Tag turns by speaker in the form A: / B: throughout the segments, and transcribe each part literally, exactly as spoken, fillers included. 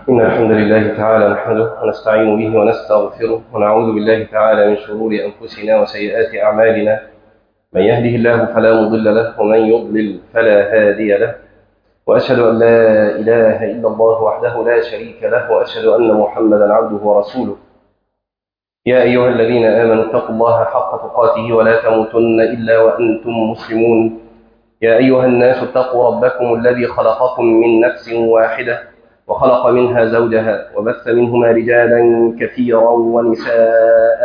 A: إن الحمد لله تعالى نحمده ونستعين به ونستغفره ونعوذ بالله تعالى من شرور أنفسنا وسيئات أعمالنا. من يهده الله فلا مضل له ومن يضلل فلا هادي له، وأشهد أن لا إله إلا الله وحده لا شريك له، وأشهد أن محمدا عبده ورسوله. يا أيها الذين آمنوا اتقوا الله حق تقاته ولا تموتن إلا وأنتم مسلمون. يا أيها الناس اتقوا ربكم الذي خلقكم من نفس واحدة وخلق منها زوجها وبث منهما رجالا كثيرا ونساء،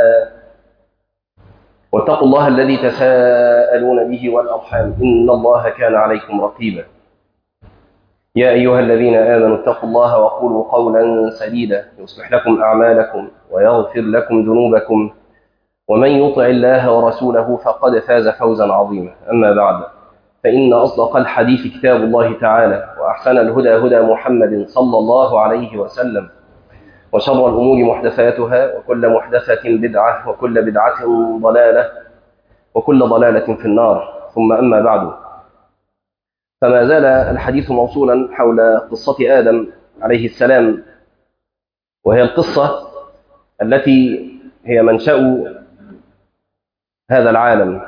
A: واتقوا الله الذي تساءلون به والأرحام إن الله كان عليكم رقيبا. يا أيها الذين آمنوا اتقوا الله وقولوا قولا سديدا يصلح لكم أعمالكم ويغفر لكم ذنوبكم، ومن يطع الله ورسوله فقد فاز فوزا عظيما. أما بعد، فإن أصدق الحديث كتاب الله تعالى، وأحسن الهدى هدى محمد صلى الله عليه وسلم، وشر الأمور محدثاتها، وكل محدثة بدعة، وكل بدعة ضلالة، وكل ضلالة في النار. ثم أما بعد، فما زال الحديث موصولا حول قصة آدم عليه السلام، وهي القصة التي هي منشأ هذا العالم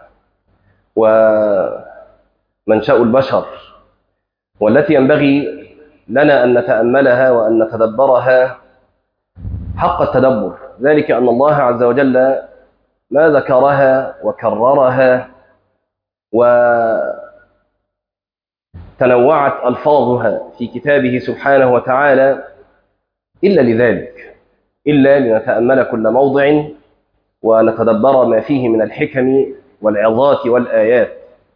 A: ومنشأ البشر، والتي ينبغي لنا أن نتأملها وأن نتدبرها حق التدبر، ذلك أن الله عز وجل ما ذكرها وكررها وتنوعت ألفاظها في كتابه سبحانه وتعالى إلا لذلك، إلا لنتأمل كل موضع ونتدبر ما فيه من الحكم والعظات والآيات.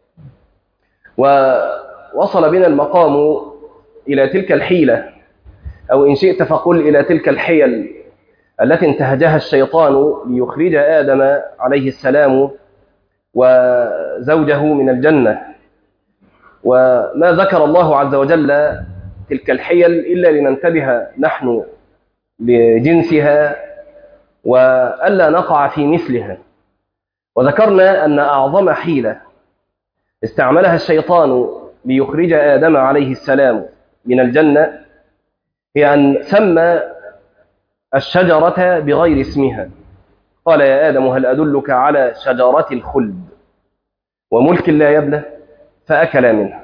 A: ووصل بنا المقام إلى تلك الحيلة، أو إن شئت فقل إلى تلك الحيل التي انتهجها الشيطان ليخرج آدم عليه السلام وزوجه من الجنة. وما ذكر الله عز وجل تلك الحيل إلا لننتبه نحن لجنسها وألا نقع في مثلها. وذكرنا أن أعظم حيلة استعملها الشيطان ليخرج آدم عليه السلام من الجنة هي أن سمى الشجرة بغير اسمها. قال: يا آدم هل أدلك على شجرة الخلد وملك لا يبلى؟ فأكلا منها.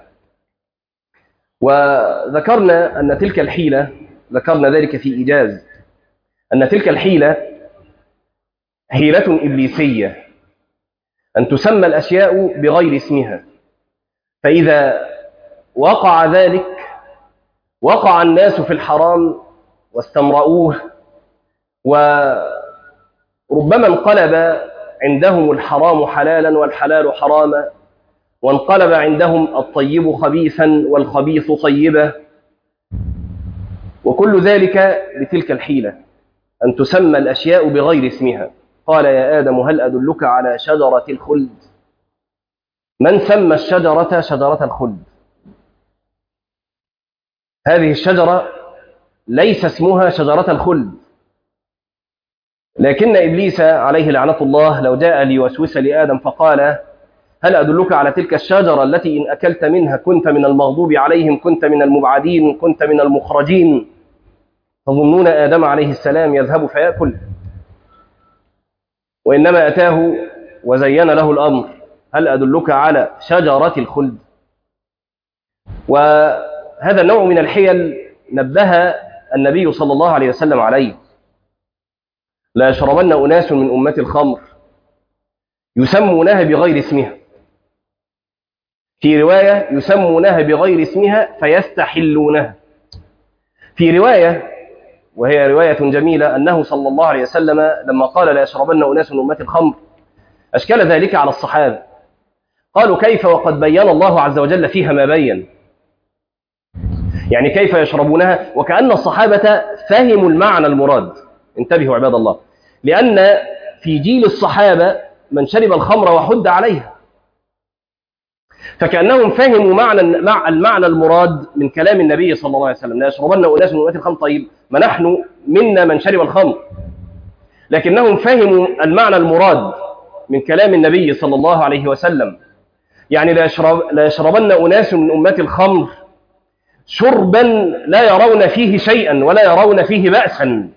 A: وذكرنا أن تلك الحيلة، ذكرنا ذلك في إيجاز، أن تلك الحيلة حيلة إبليسية، أن تسمى الأشياء بغير اسمها، فإذا وقع ذلك وقع الناس في الحرام واستمرؤوه، وربما انقلب عندهم الحرام حلالا والحلال حراما، وانقلب عندهم الطيب خبيثا والخبيث طيبا، وكل ذلك لتلك الحيلة أن تسمى الأشياء بغير اسمها. قال: يا آدم هل أدلك على شجرة الخلد؟ من سمى الشجرة شجرة الخلد؟ هذه الشجرة ليس اسمها شجرة الخلد، لكن إبليس عليه لعنة الله لو جاء ليوسوس لآدم فقال: هل أدلك على تلك الشجرة التي إن أكلت منها كنت من المغضوب عليهم، كنت من المبعدين، كنت من المخرجين؟ تظنون آدم عليه السلام يذهب فيأكل؟ وإنما أتاه وزين له الأمر: هل أدلك على شجرة الخلد؟ وهذا النوع من الحيل نبه النبي صلى الله عليه وسلم عليه. لا يشربن أناس من أمة الخمر يسمونها بغير اسمها، في رواية يسمونها بغير اسمها فيستحلونها، في رواية وهي رواية جميلة أنه صلى الله عليه وسلم لما قال لا يشربن أناس من أمة الخمر أشكل ذلك على الصحابة، قالوا: كيف وقد بين الله عز وجل فيها ما بين؟ يعني كيف يشربونها؟ وكأن الصحابة فهموا المعنى المراد. انتبهوا عباد الله، لأن في جيل الصحابة من شرب الخمر وحد عليها، فكأنهم فهموا معنى المعنى المراد من كلام النبي صلى الله عليه وسلم: لا يشربن أناس من أمة الخمر. طيب، ما نحن منا من شرب الخمر، لكنهم فهموا المعنى المراد من كلام النبي صلى الله عليه وسلم، يعني لا يشرب لا يشربن أناس من أمة الخمر شربا لا يرون فيه شيئا ولا يرون فيه بأسا.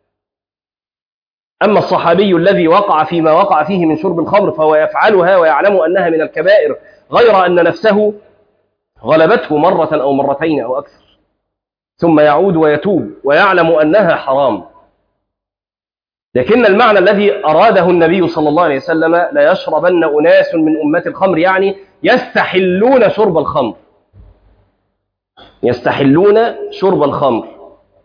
A: أما الصحابي الذي وقع فيما وقع فيه من شرب الخمر فهو يفعلها ويعلم أنها من الكبائر، غير أن نفسه غلبته مرة أو مرتين أو أكثر، ثم يعود ويتوب ويعلم أنها حرام. لكن المعنى الذي أراده النبي صلى الله عليه وسلم لا يشربن أناس من أمة الخمر، يعني يستحلون شرب الخمر، يستحلون شرب الخمر.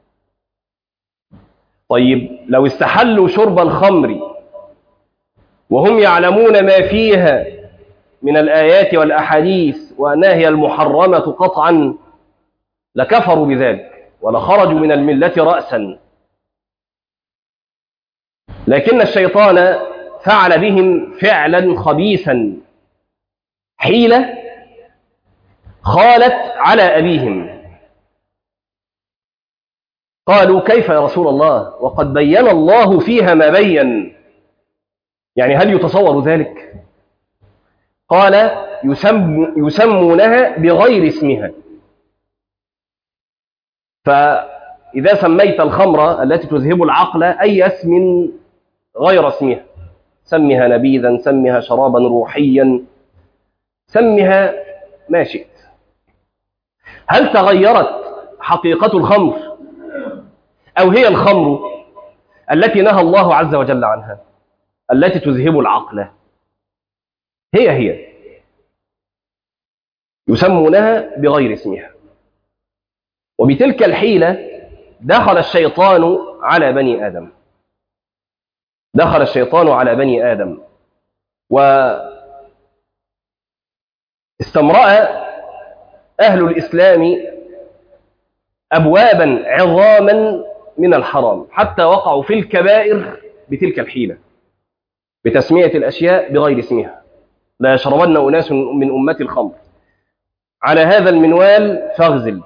A: طيب لو استحلوا شرب الخمر وهم يعلمون ما فيها من الآيات والأحاديث وأنها هي المحرمة قطعا لكفروا بذلك ولخرجوا من الملة رأسا. لكن الشيطان فعل بهم فعلا خبيثا، حيلة خالت على أبيهم. قالوا كيف يا رسول الله وقد بين الله فيها ما بين، يعني هل يتصور ذلك؟ قال يسم يسمونها بغير اسمها. فإذا سميت الخمر التي تذهب العقل أي اسم غير اسمها، سمها نبيذا، سمها شرابا روحيا، سمها ما شئت. هل تغيرت حقيقة الخمر أو هي الخمر التي نهى الله عز وجل عنها التي تذهب العقل؟ هي هي يسمونها بغير اسمها. وبتلك الحيلة دخل الشيطان على بني آدم، دخل الشيطان على بني آدم واستمرأ أهل الإسلام أبوابا عظاما من الحرام حتى وقعوا في الكبائر بتلك الحيلة، بتسمية الأشياء بغير اسمها. لا يشربن أناس من أمة الخمر، على هذا المنوال فاغزل،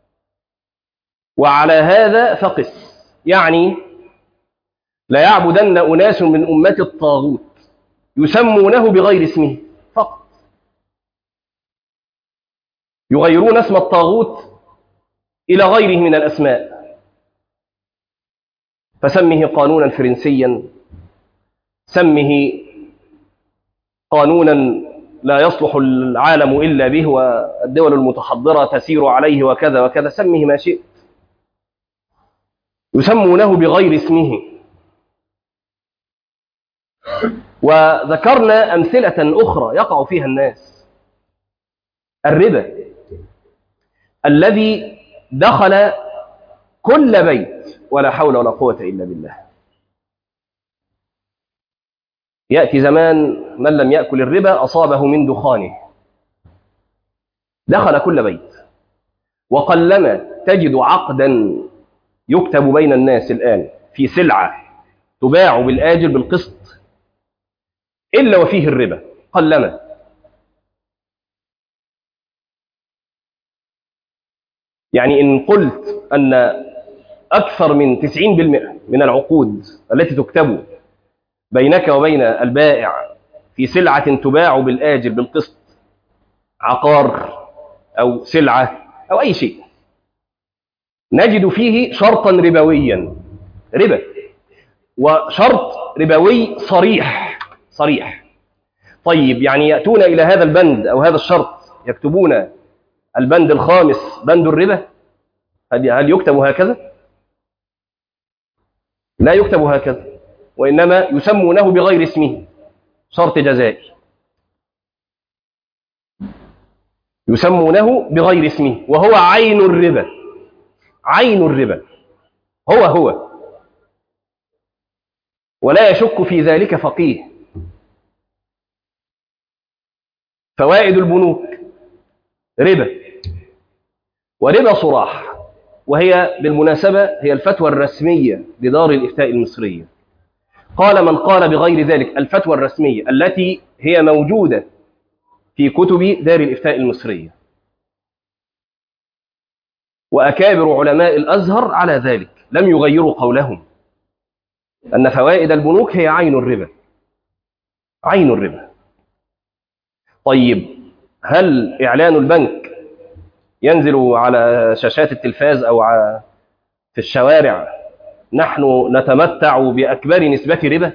A: وعلى هذا فقس، يعني لا يعبدن أناس من أمة الطاغوت يسمونه بغير اسمه فقط، يغيرون اسم الطاغوت إلى غيره من الأسماء، فسمه قانونا فرنسيا، سمه قانونا لا يصلح العالم إلا به والدول المتحضرة تسير عليه وكذا وكذا، سمه ما شئت، يسمونه بغير اسمه. وذكرنا أمثلة أخرى يقع فيها الناس. الربا الذي دخل كل بيت، ولا حول ولا قوة إلا بالله. يأتي زمان من لم يأكل الربا أصابه من دخانه، دخل كل بيت. وقلما تجد عقدا يكتب بين الناس الآن في سلعة تباع بالآجل بالقسط إلا وفيه الربا، قلما. يعني إن قلت أن أكثر من تسعين بالمئة من العقود التي تكتب بينك وبين البائع في سلعة تباع بالآجل بالقسط، عقار أو سلعة أو أي شيء، نجد فيه شرطا ربويا، ربا، وشرط ربوي صريح صريح. طيب يعني يأتون إلى هذا البند أو هذا الشرط يكتبون البند الخامس بند الربا، هل يكتب هكذا؟ لا يكتب هكذا، وإنما يسمونه بغير اسمه، شرط جزائي، يسمونه بغير اسمه، وهو عين الربا، عين الربا هو هو، ولا يشك في ذلك فقيه. فوائد البنوك ربا، وربا صراح، وهي بالمناسبة هي الفتوى الرسمية لدار الإفتاء المصرية. قال من قال بغير ذلك الفتوى الرسمية التي هي موجودة في كتب دار الإفتاء المصرية، وأكابر علماء الأزهر على ذلك لم يغيروا قولهم أن فوائد البنوك هي عين الربا، عين الربا. طيب هل إعلان البنك ينزل على شاشات التلفاز أو في الشوارع نحن نتمتع بأكبر نسبة ربا؟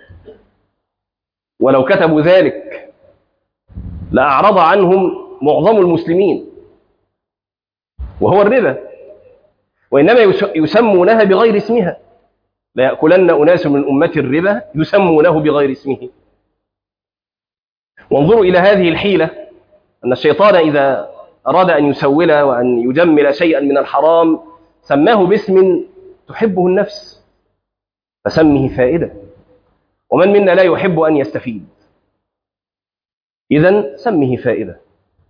A: ولو كتبوا ذلك لأعرض عنهم معظم المسلمين، وهو الربا، وإنما يسمونها بغير اسمها. لا يأكلن أناس من أمة الربا يسمونه بغير اسمه. وانظروا إلى هذه الحيلة، أن الشيطان إذا أراد أن يسول وأن يجمل شيئا من الحرام سماه باسم تحبه النفس، فسمه فائدة، ومن منا لا يحب أن يستفيد؟ إذن سمه فائدة.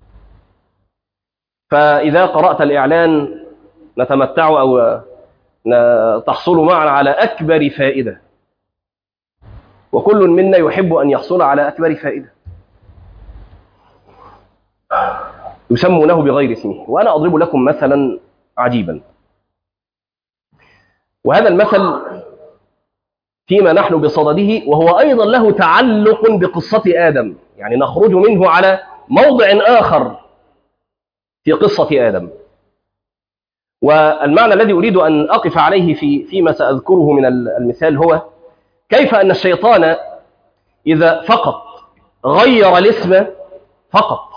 A: فإذا قرأت الإعلان نتمتع أو تحصل معنا على أكبر فائدة، وكل منا يحب أن يحصل على أكبر فائدة، يسمونه بغير اسمه. وأنا أضرب لكم مثلا عجيبا، وهذا المثل فيما نحن بصدده، وهو أيضا له تعلق بقصة آدم، يعني نخرج منه على موضع آخر في قصة آدم. والمعنى الذي أريد أن أقف عليه في فيما سأذكره من المثال هو كيف أن الشيطان إذا فقط غير الاسم فقط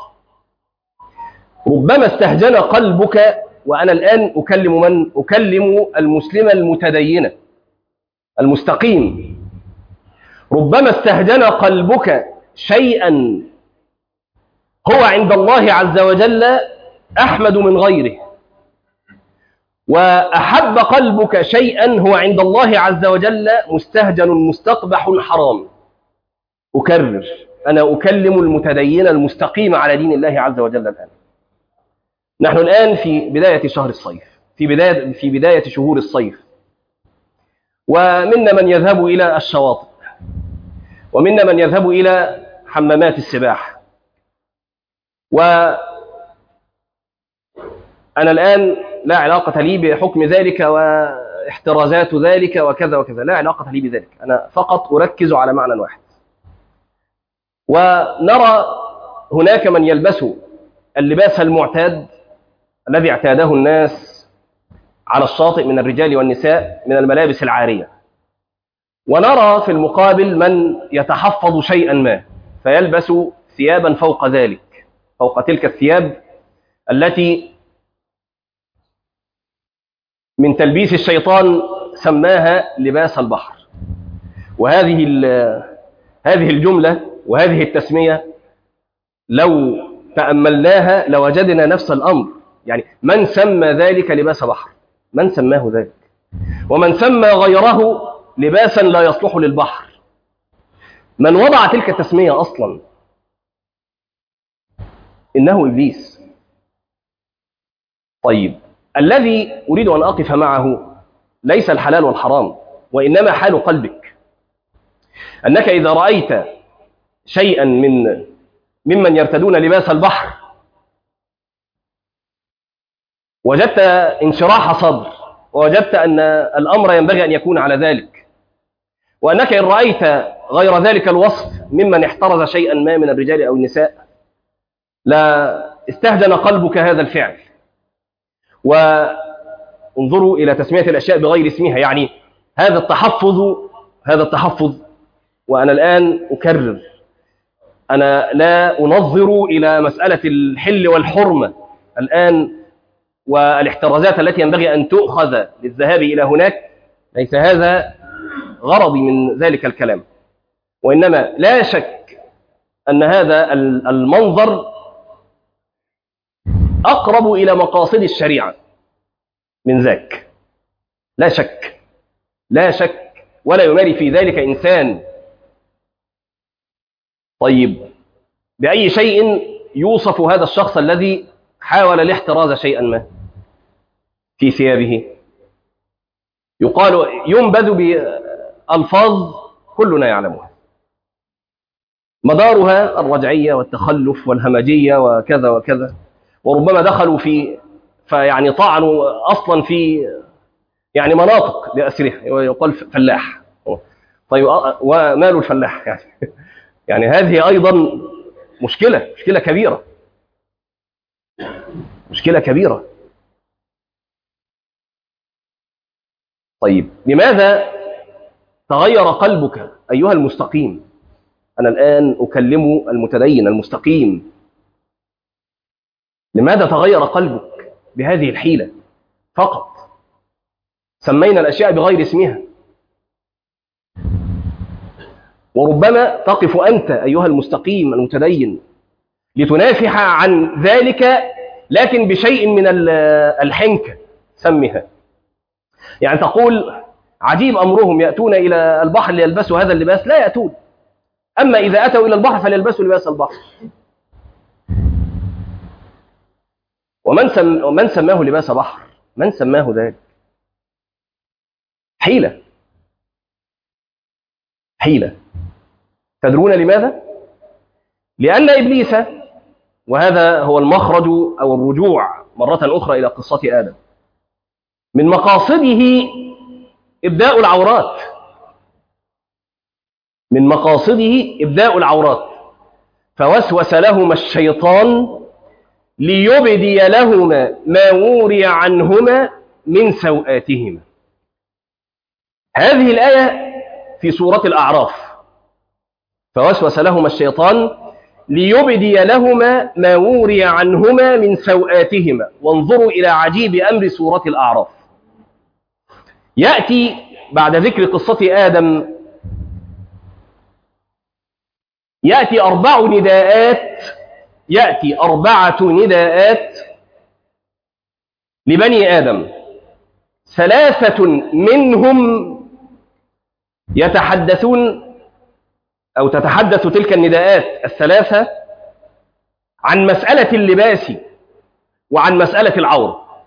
A: ربما استهجن قلبك. وأنا الآن أكلم من؟ أكلم المسلم المتدين المستقيم. ربما استهجن قلبك شيئا هو عند الله عز وجل أحمد من غيره، وأحب قلبك شيئا هو عند الله عز وجل مستهجن مستقبح حرام. أكرر، أنا أكلم المتدين المستقيم على دين الله عز وجل. الآن نحن الآن في بداية شهر الصيف، في بداية في بداية شهور الصيف، ومنا من يذهب إلى الشواطئ، ومنا من يذهب إلى حمامات السباحة. وأنا الآن لا علاقة لي بحكم ذلك واحترازات ذلك وكذا وكذا، لا علاقة لي بذلك، أنا فقط أركز على معنى واحد. ونرى هناك من يلبس اللباس المعتاد الذي اعتاده الناس على الشاطئ من الرجال والنساء من الملابس العارية، ونرى في المقابل من يتحفظ شيئا ما فيلبس ثيابا فوق ذلك، فوق تلك الثياب التي من تلبيس الشيطان سماها لباس البحر. وهذه هذه الجملة وهذه التسمية لو تأملناها لوجدنا نفس الأمر. يعني من سمى ذلك لباس بحر؟ من سماه ذلك؟ ومن سمى غيره لباسا لا يصلح للبحر؟ من وضع تلك التسمية أصلا؟ إنه إبليس. طيب، الذي أريد أن أقف معه ليس الحلال والحرام، وإنما حال قلبك. أنك إذا رأيت شيئا من ممن يرتدون لباس البحر وجدت انشراح صدر، ووجدت أن الأمر ينبغي أن يكون على ذلك، وأنك إن رأيت غير ذلك الوصف ممن احترز شيئا ما من الرجال أو النساء لا استهجن قلبك هذا الفعل. وانظروا إلى تسمية الأشياء بغير اسمها، يعني هذا التحفظ هذا التحفظ وأنا الآن أكرر، أنا لا أنظر إلى مسألة الحل والحرمة الآن والاحترازات التي ينبغي أن تؤخذ للذهاب إلى هناك، ليس هذا غرضي من ذلك الكلام. وإنما لا شك أن هذا المنظر أقرب إلى مقاصد الشريعة من ذاك، لا شك لا شك ولا يماري في ذلك إنسان. طيب، بأي شيء يوصف هذا الشخص الذي حاول الاحتراز شيئا ما في ثيابه؟ يقال ينبذ بألفاظ كلنا يعلمها، مدارها الرجعية والتخلف والهمجية وكذا وكذا، وربما دخلوا في فيعني طعنوا أصلا في يعني مناطق لأسرها، يقال فلاح. طيب، وماله الفلاح يعني؟ يعني هذه أيضا مشكلة مشكلة كبيرة. مشكلة كبيرة. طيب لماذا تغير قلبك أيها المستقيم؟ أنا الآن أكلم المتدين المستقيم. لماذا تغير قلبك بهذه الحيلة فقط؟ سمينا الأشياء بغير اسمها. وربما تقف أنت أيها المستقيم المتدين لتنافح عن ذلك، لكن بشيء من الحنكة سمها. يعني تقول عجيب أمرهم، يأتون إلى البحر ليلبسوا هذا اللباس، لا يأتون. أما إذا أتوا إلى البحر فليلبسوا لباس البحر. ومن, سم ومن سماه لباس بحر؟ من سماه ذلك؟ حيلة حيلة. تدرون لماذا؟ لأن إبليس، وهذا هو المخرج أو الرجوع مرة أخرى إلى قصة آدم، من مقاصده إبداء العورات. من مقاصده إبداء العورات، فوسوس لهما الشيطان ليبدي لهما ما وري عنهما من سوآتهما. هذه الآية في سورة الأعراف. فوسوس لهما الشيطان ليبدي لهما ما وري عنهما من سوآتهما. وانظروا إلى عجيب أمر سورة الأعراف. يأتي بعد ذكر قصة آدم يأتي أربع نداءات يأتي أربعة نداءات لبني آدم، ثلاثة منهم يتحدثون أو تتحدث تلك النداءات الثلاثة عن مسألة اللباس وعن مسألة العورة.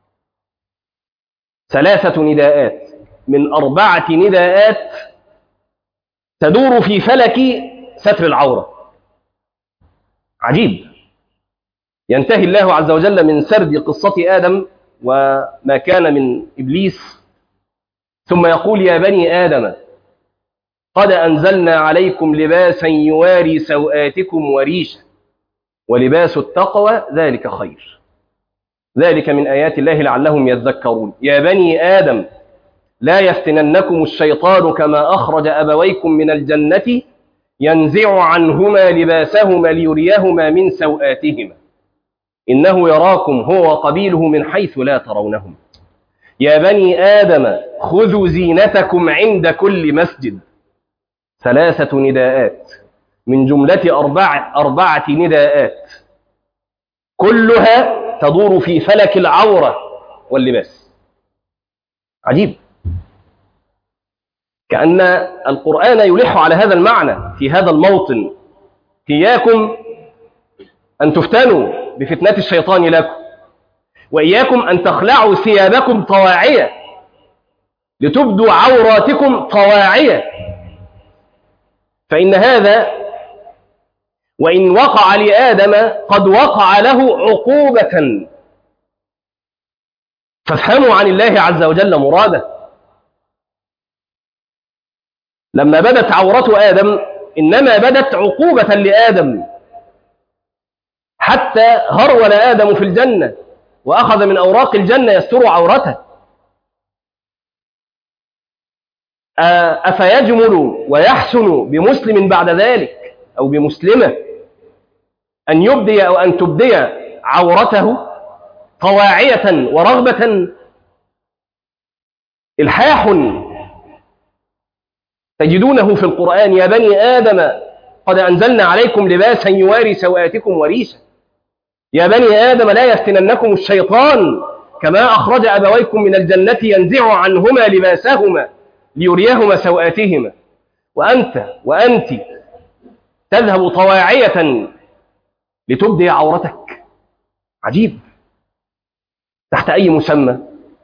A: ثلاثة نداءات من أربعة نداءات تدور في فلك ستر العورة. عجيب. ينتهي الله عز وجل من سرد قصة آدم وما كان من إبليس، ثم يقول يا بني آدم قد أنزلنا عليكم لباسا يواري سوآتكم وريشا ولباس التقوى ذلك خير، ذلك من آيات الله لعلهم يذكرون. يا بني آدم لا يفتننكم الشيطان كما أخرج أبويكم من الجنة ينزع عنهما لباسهما ليريهما من سوآتهما إنه يراكم هو وقبيله من حيث لا ترونهم. يا بني آدم خذوا زينتكم عند كل مسجد. ثلاثة نداءات من جملة أربع أربعة نداءات كلها تدور في فلك العورة واللباس. عجيب. كأن القرآن يلح على هذا المعنى في هذا الموطن. إياكم أن تفتنوا بفتنة الشيطان لكم، وإياكم أن تخلعوا ثيابكم طواعية لتبدوا عوراتكم طواعية، فإن هذا وإن وقع لآدم قد وقع له عقوبة. فافهموا عن الله عز وجل مراده. لما بدت عورة آدم إنما بدت عقوبة لآدم، حتى هرول آدم في الجنة وأخذ من أوراق الجنة يستر عورته. أفيجمل ويحسن بمسلم بعد ذلك أو بمسلمة أن يبدي أو أن تبدي عورته طواعية ورغبة؟ إلحاح تجدونه في القرآن. يا بني آدم قد أنزلنا عليكم لباسا يواري سوآتكم وريشا. يا بني آدم لا يفتننكم الشيطان كما أخرج أبويكم من الجنة ينزع عنهما لباسهما ليريهما سوآتهما. وأنت وأنت تذهب طواعية لتبدي عورتك. عجيب. تحت أي مسمى؟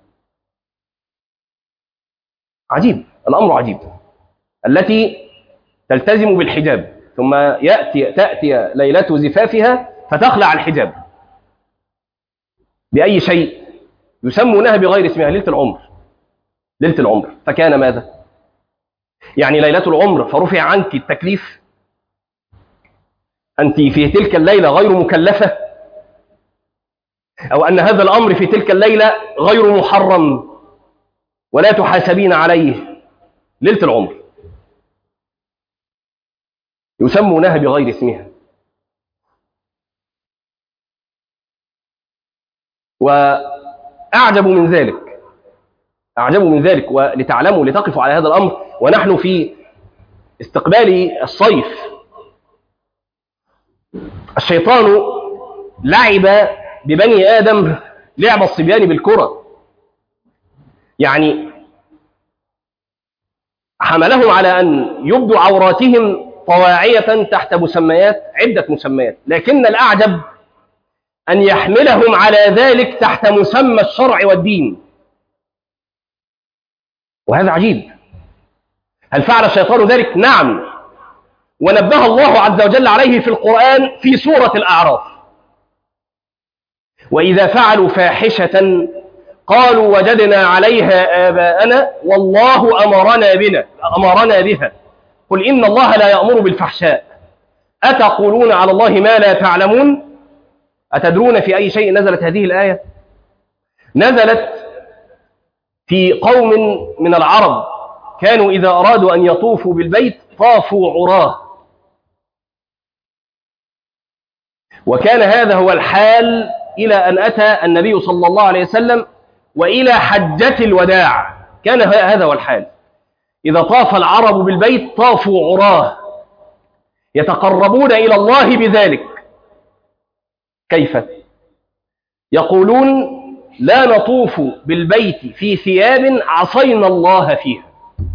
A: عجيب. الأمر عجيب. التي تلتزم بالحجاب ثم يأتي تأتي ليلة زفافها فتخلع الحجاب بأي شيء يسمونها بغير اسمها، ليلة العمر. ليلة العمر فكان ماذا؟ يعني ليلة العمر فرفع عنك التكليف، أنت في تلك الليلة غير مكلفة. أو أن هذا الأمر في تلك الليلة غير محرم ولا تحاسبين عليه ليلة العمر، يسمونها بغير اسمها. وأعجب من ذلك أعجب من ذلك ولتعلموا لتقفوا على هذا الأمر ونحن في استقبال الصيف، الشيطان لعب ببني آدم لعب الصبيان بالكرة، يعني حملهم على أن يبدوا عوراتهم طواعية تحت مسميات عدة مسميات، لكن الأعجب أن يحملهم على ذلك تحت مسمى الشرع والدين، وهذا عجيب. هل فعل الشيطان ذلك؟ نعم، ونبه الله عز وجل عليه في القرآن في سورة الأعراف: وإذا فعلوا فاحشة قالوا وجدنا عليها آباءنا والله أمرنا بنا أمرنا بها قل إن الله لا يأمر بالفحشاء أتقولون على الله ما لا تعلمون. أتدرون في أي شيء نزلت هذه الآية؟ نزلت في قوم من العرب كانوا إذا أرادوا أن يطوفوا بالبيت طافوا عراه، وكان هذا هو الحال إلى أن أتى النبي صلى الله عليه وسلم وإلى حجة الوداع، كان هذا هو الحال. إذا طاف العرب بالبيت طافوا عراه يتقربون إلى الله بذلك. كيف؟ يقولون لا نطوف بالبيت في ثياب عصينا الله فيها،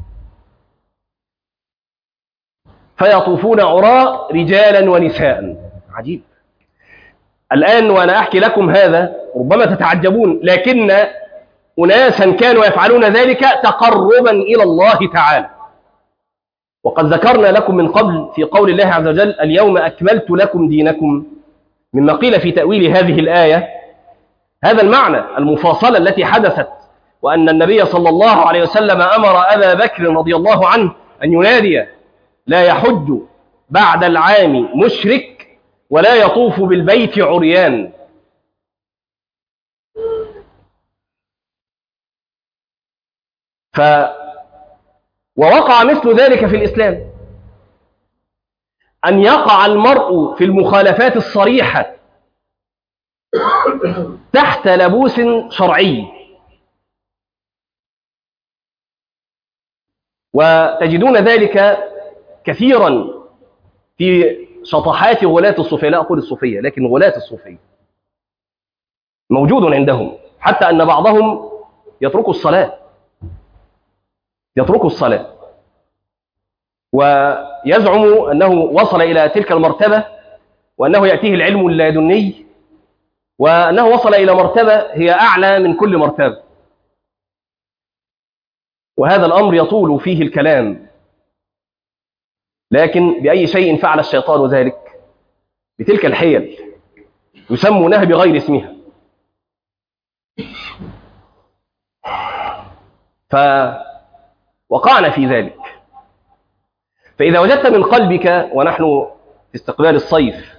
A: فيطوفون عراة رجالا ونساء. عجيب. الآن وأنا أحكي لكم هذا ربما تتعجبون، لكن أناسا كانوا يفعلون ذلك تقربا إلى الله تعالى. وقد ذكرنا لكم من قبل في قول الله عز وجل: اليوم أكملت لكم دينكم، مما قيل في تأويل هذه الآية هذا المعنى، المفاصلة التي حدثت، وأن النبي صلى الله عليه وسلم أمر أبا بكر رضي الله عنه أن ينادي: لا يحج بعد العام مشرك ولا يطوف بالبيت عريان. ف ووقع مثل ذلك في الإسلام، أن يقع المرء في المخالفات الصريحة تحت لبوس شرعي. وتجدون ذلك كثيرا في شطحات غلاة الصوفية، لا أقول الصوفية لكن غلاة الصوفية موجود عندهم، حتى أن بعضهم يتركوا الصلاة يتركوا الصلاة ويزعم أنه وصل إلى تلك المرتبة، وأنه يأتيه العلم اللادني، وأنه وصل إلى مرتبة هي أعلى من كل مرتبة. وهذا الأمر يطول فيه الكلام، لكن بأي شيء فعل الشيطان ذلك؟ بتلك الحيل يسمونها بغير اسمها. فوقعنا في ذلك. فإذا وجدت من قلبك، ونحن في استقبال الصيف،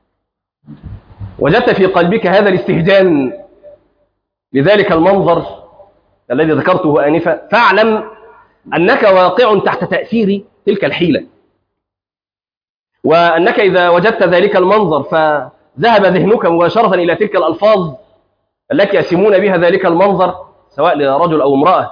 A: وجدت في قلبك هذا الاستهجان لذلك المنظر الذي ذكرته آنفا، فاعلم أنك واقع تحت تأثير تلك الحيلة، وأنك إذا وجدت ذلك المنظر فذهب ذهنك مباشرة إلى تلك الألفاظ التي يسمون بها ذلك المنظر سواء لرجل أو امرأة،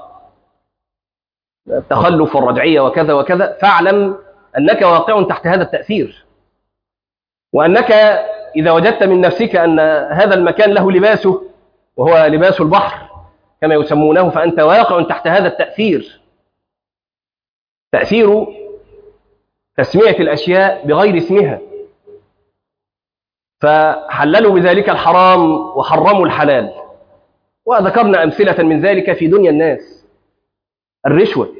A: التخلف والرجعية وكذا وكذا، فاعلم أنك واقع تحت هذا التأثير، وأنك إذا وجدت من نفسك أن هذا المكان له لباسه وهو لباس البحر كما يسمونه، فأنت واقع تحت هذا التأثير، تأثير تسمية الأشياء بغير اسمها. فحللوا بذلك الحرام وحرموا الحلال، وذكرنا أمثلة من ذلك في دنيا الناس. الرشوة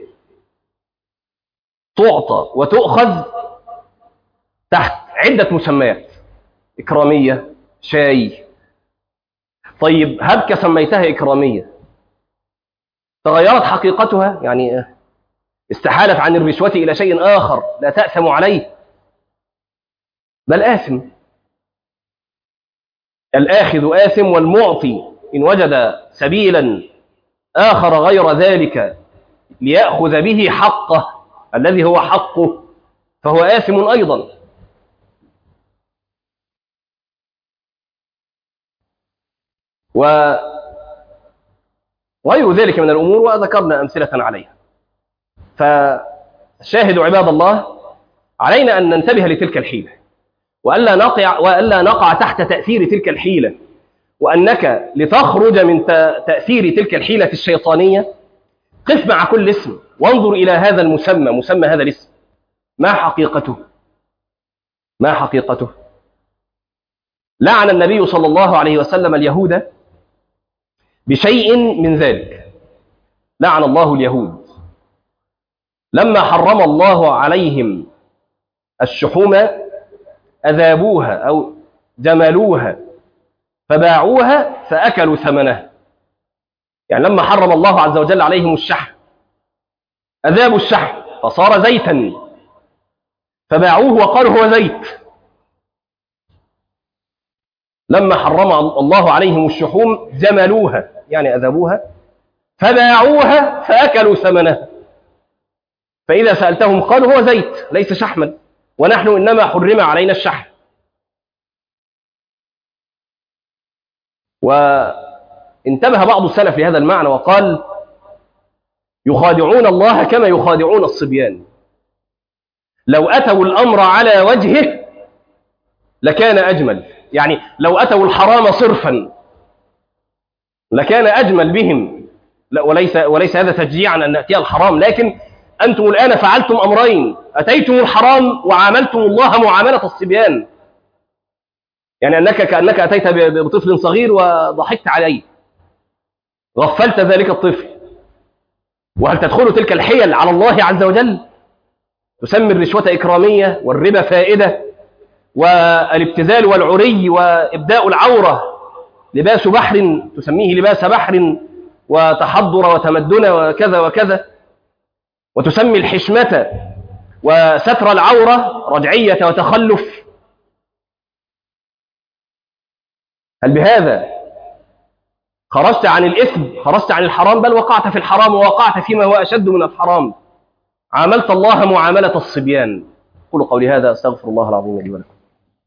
A: تعطى وتؤخذ تحت عدة مسميات: إكرامية، شاي. طيب هبك سميتها إكرامية، تغيرت حقيقتها، يعني استحالت عن الرشوة إلى شيء آخر لا تأثم عليه بل آثم. الآخذ آثم والمعطي إن وجد سبيلا آخر غير ذلك ليأخذ به حقه الذي هو حقه فهو آثم أيضا. وغير ذلك من الأمور وذكرنا أمثلة عليها. فشاهدوا عباد الله علينا أن ننتبه لتلك الحيلة وألا نقع, وألا نقع تحت تأثير تلك الحيلة، وأنك لتخرج من تأثير تلك الحيلة الشيطانية قف مع كل اسم وانظر إلى هذا المسمى، مسمى هذا الاسم ما حقيقته ما حقيقته لعن النبي صلى الله عليه وسلم اليهود بشيء من ذلك. لعن الله اليهود لما حرم الله عليهم الشحوم أذابوها أو جملوها فباعوها فأكلوا ثمنها. يعني لما حرم الله عز وجل عليهم الشحم أذابوا الشحم فصار زيتا فباعوه وقالوا هو زيت. لما حرم الله عليهم الشحوم جملوها يعني أذابوها فباعوها فأكلوا ثمنها. فإذا سألتهم قالوا هو زيت ليس شحما، ونحن إنما حرم علينا الشحم. وانتبه بعض السلف لهذا المعنى وقال يخادعون الله كما يخادعون الصبيان، لو أتوا الأمر على وجهه لكان أجمل. يعني لو أتوا الحرام صرفا لكان أجمل بهم، وليس, وليس هذا تشجيعا أن نأتي الحرام، لكن أنتم الآن فعلتم أمرين: أتيتم الحرام وعاملتم الله معاملة الصبيان، يعني أنك كأنك أتيت بطفل صغير وضحكت عليه غفلت ذلك الطفل. وهل تدخل تلك الحيل على الله عز وجل؟ تسمي الرشوة إكرامية والربا فائدة والابتذال والعري وإبداء العورة لباس بحر، تسميه لباس بحر وتحضر وتمدن وكذا وكذا، وتسمي الحشمة وستر العورة رجعية وتخلف. هل بهذا خرجت عن الإثم، خرجت عن الحرام، بل وقعت في الحرام ووقعت فيما هو أشد من الحرام، عاملت الله معاملة الصبيان. قولوا قولي هذا أستغفر الله العظيم لي ولكم.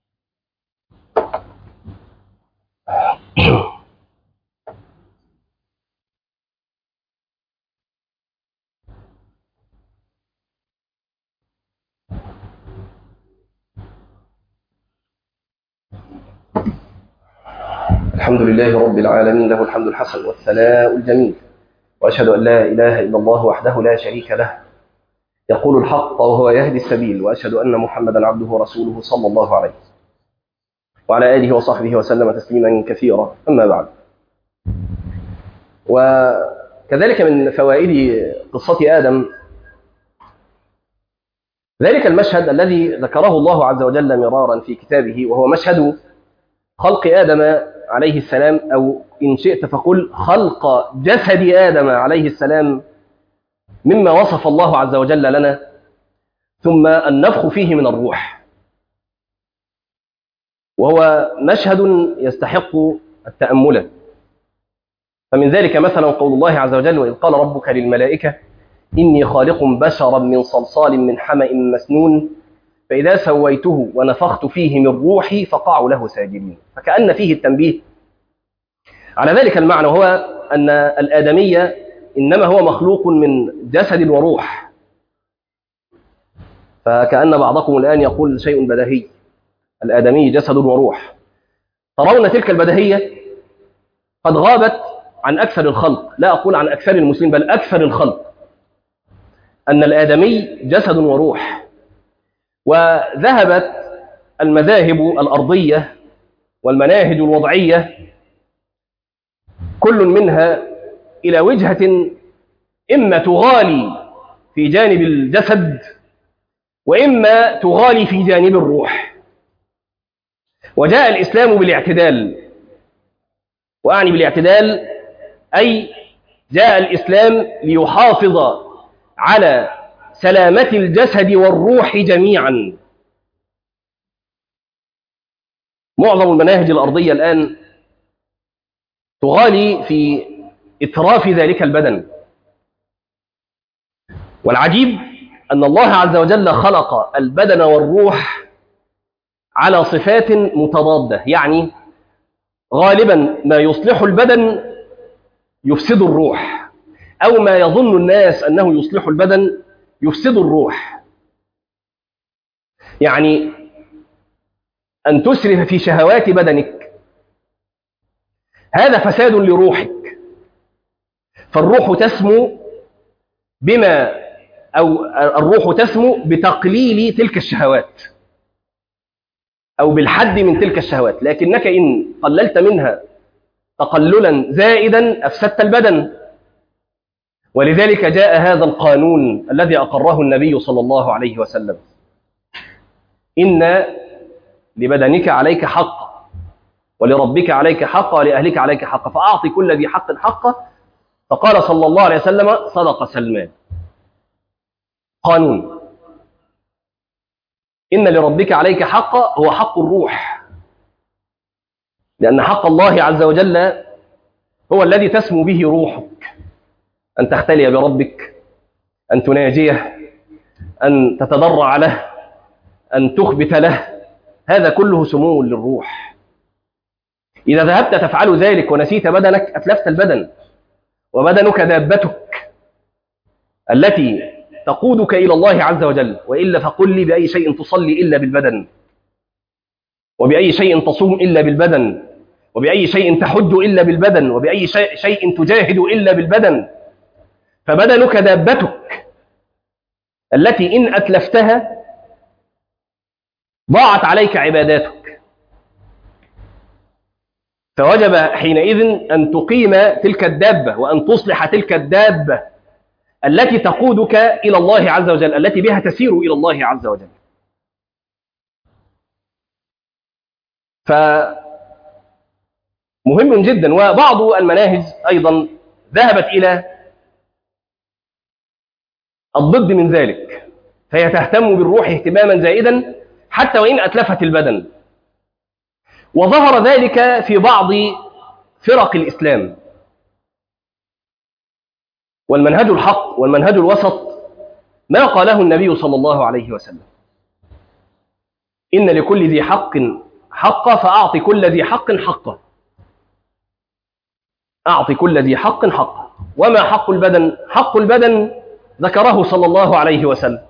A: الحمد لله رب العالمين، له الحمد الحسن والثناء الجميل، وأشهد أن لا إله إلا الله وحده لا شريك له يقول الحق وهو يهدي السبيل، وأشهد أن محمدا عبده ورسوله صلى الله عليه وعلى آله وصحبه وسلم تسليما كثيرا. أما بعد، وكذلك من فوائد قصة آدم ذلك المشهد الذي ذكره الله عز وجل مرارا في كتابه، وهو مشهد خلق آدم عليه السلام، أو إن شئت فقل خلق جسد آدم عليه السلام مما وصف الله عز وجل لنا، ثم النفخ فيه من الروح. وهو مشهد يستحق التأمل. فمن ذلك مثلا قول الله عز وجل: وإذ قال ربك للملائكة إني خالق بشرا من صلصال من حمأ مسنون فإذا سويته ونفخت فيه من روحي فقعوا له ساجدين. فكأن فيه التنبيه على ذلك المعنى، وهو أن الآدمية إنما هو مخلوق من جسد وروح. فكأن بعضكم الآن يقول شيء بديهي: الآدمي جسد وروح. ترون تلك البديهية قد غابت عن أكثر الخلق، لا أقول عن أكثر المسلمين بل أكثر الخلق، أن الآدمي جسد وروح. وذهبت المذاهب الأرضية والمناهج الوضعية كل منها إلى وجهة إما تغالي في جانب الجسد وإما تغالي في جانب الروح. وجاء الإسلام بالاعتدال، وأعني بالاعتدال أي جاء الإسلام ليحافظ على سلامة الجسد والروح جميعا. معظم المناهج الأرضية الآن تغالي في إتراف ذلك البدن، والعجيب أن الله عز وجل خلق البدن والروح على صفات متضادة، يعني غالبا ما يصلح البدن يفسد الروح، أو ما يظن الناس أنه يصلح البدن يفسد الروح. يعني أن تسرف في شهوات بدنك هذا فساد لروحك، فالروح تسمو بما أو الروح تسمو بتقليل تلك الشهوات أو بالحد من تلك الشهوات، لكنك إن قللت منها تقللا زائدا أفسدت البدن. ولذلك جاء هذا القانون الذي أقره النبي صلى الله عليه وسلم: إن لبدنك عليك حق، ولربك عليك حق، ولأهلك عليك حق، فأعطي كل ذي حق حقه. فقال صلى الله عليه وسلم: صدق سلمان. قانون إن لربك عليك حق هو حق الروح، لأن حق الله عز وجل هو الذي تسمو به روحك، أن تختلي بربك، أن تناجيه، أن تتضرع له، أن تخبت له، هذا كله سمو للروح. إذا ذهبت تفعل ذلك ونسيت بدنك أتلفت البدن، وبدنك دابتك التي تقودك إلى الله عز وجل. وإلا فقل لي بأي شيء تصلي إلا بالبدن، وبأي شيء تصوم إلا بالبدن، وبأي شيء تحج إلا بالبدن، وبأي شيء تجاهد إلا بالبدن. فبدنك دابتك التي إن أتلفتها ضاعت عليك عباداتك، فوجب حينئذ أن تقيم تلك الدابة وأن تصلح تلك الدابة التي تقودك إلى الله عز وجل، التي بها تسير إلى الله عز وجل. فمهم جدا. وبعض المناهج أيضا ذهبت إلى الضد من ذلك، فهي تهتم بالروح اهتماما زائدا حتى وإن أتلفت البدن. وظهر ذلك في بعض فرق الإسلام. والمنهج الحق والمنهج الوسط ما قاله النبي صلى الله عليه وسلم: إن لكل ذي حق حقه، فأعطي كل ذي حق حقه. أعطي كل ذي حق حقه. وما حق البدن؟ حق البدن ذكره صلى الله عليه وسلم: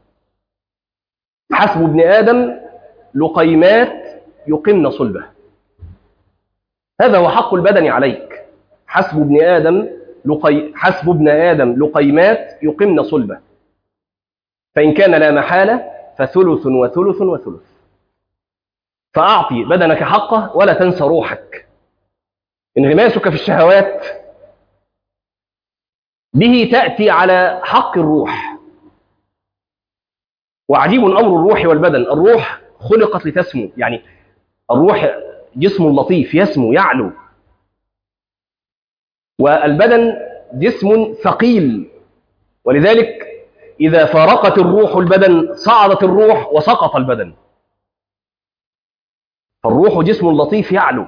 A: حسب ابن آدم لقيمات يقمن صلبه. هذا هو حق البدن عليك. حسب ابن آدم لقي... حسب ابن آدم لقيمات يقمن صلبه، فإن كان لا محالة فثلث وثلث وثلث. فأعطي بدنك حقه ولا تنسى روحك. انغماسك في الشهوات به تأتي على حق الروح. وعجيب أمر الروح والبدن. الروح خلقت لتسمو، يعني الروح جسم لطيف يسمو يعلو، والبدن جسم ثقيل، ولذلك إذا فارقت الروح البدن صعدت الروح وسقط البدن. فالروح جسم لطيف يعلو،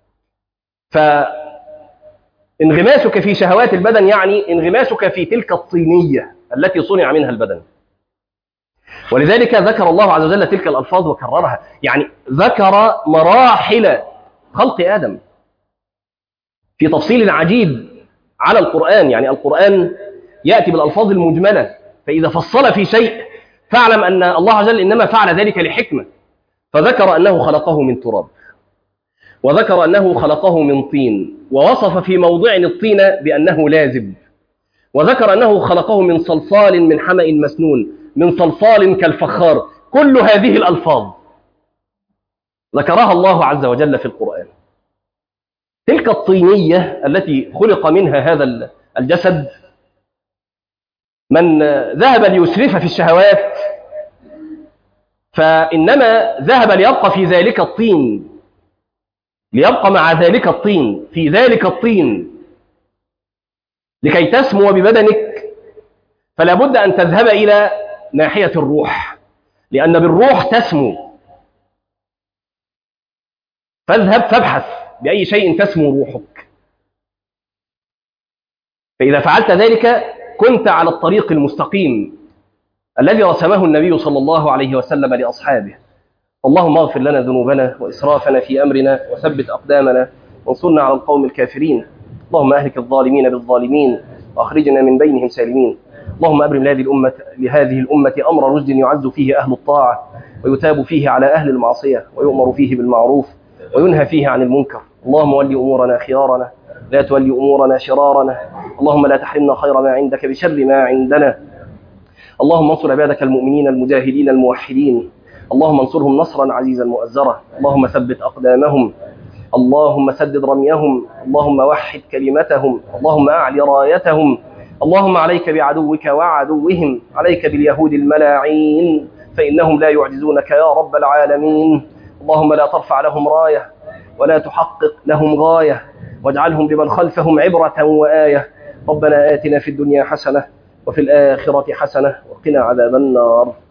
A: فانغماسك في شهوات البدن يعني انغماسك في تلك الطينية التي صنع منها البدن. ولذلك ذكر الله عز وجل تلك الألفاظ وكررها، يعني ذكر مراحل خلق آدم في تفصيل عجيب على القرآن. يعني القرآن يأتي بالألفاظ المجملة، فإذا فصل في شيء فاعلم أن الله عز وجل إنما فعل ذلك لحكمة. فذكر أنه خلقه من تراب، وذكر أنه خلقه من طين، ووصف في موضع الطين بأنه لازب، وذكر أنه خلقه من صلصال من حمأ مسنون، من صلصال كالفخار. كل هذه الألفاظ ذكرها الله عز وجل في القرآن. تلك الطينية التي خلق منها هذا الجسد، من ذهب ليسرف في الشهوات فإنما ذهب ليبقى في ذلك الطين، ليبقى مع ذلك الطين في ذلك الطين لكي تسمو ببدنك. فلا بد أن تذهب إلى ناحية الروح، لأن بالروح تسمو. فاذهب فابحث بأي شيء تسمو روحك. فإذا فعلت ذلك كنت على الطريق المستقيم الذي رسمه النبي صلى الله عليه وسلم لأصحابه. اللهم اغفر لنا ذنوبنا وإسرافنا في أمرنا وثبت أقدامنا وانصرنا على القوم الكافرين. اللهم أهلك الظالمين بالظالمين وأخرجنا من بينهم سالمين. اللهم أبرم لهذه الأمة, لهذه الأمة أمر رشد يعز فيه أهل الطاعة ويتاب فيه على أهل المعصية ويؤمر فيه بالمعروف وينهى فيه عن المنكر. اللهم ولي أمورنا خيارنا لا تولي أمورنا شرارنا. اللهم لا تحرمنا خير ما عندك بشر ما عندنا. اللهم انصر عبادك المؤمنين المجاهدين الموحدين. اللهم انصرهم نصرا عزيزا مؤزرا. اللهم ثبت أقدامهم. اللهم سدد رميهم. اللهم وحد كلمتهم. اللهم أعل رايتهم. اللهم عليك بعدوك وعدوهم، عليك باليهود الملاعين فإنهم لا يعجزونك يا رب العالمين. اللهم لا ترفع لهم راية ولا تحقق لهم غاية، واجعلهم لمن خلفهم عبرة وآية. ربنا آتنا في الدنيا حسنة وفي الآخرة حسنة وقنا عذاب النار.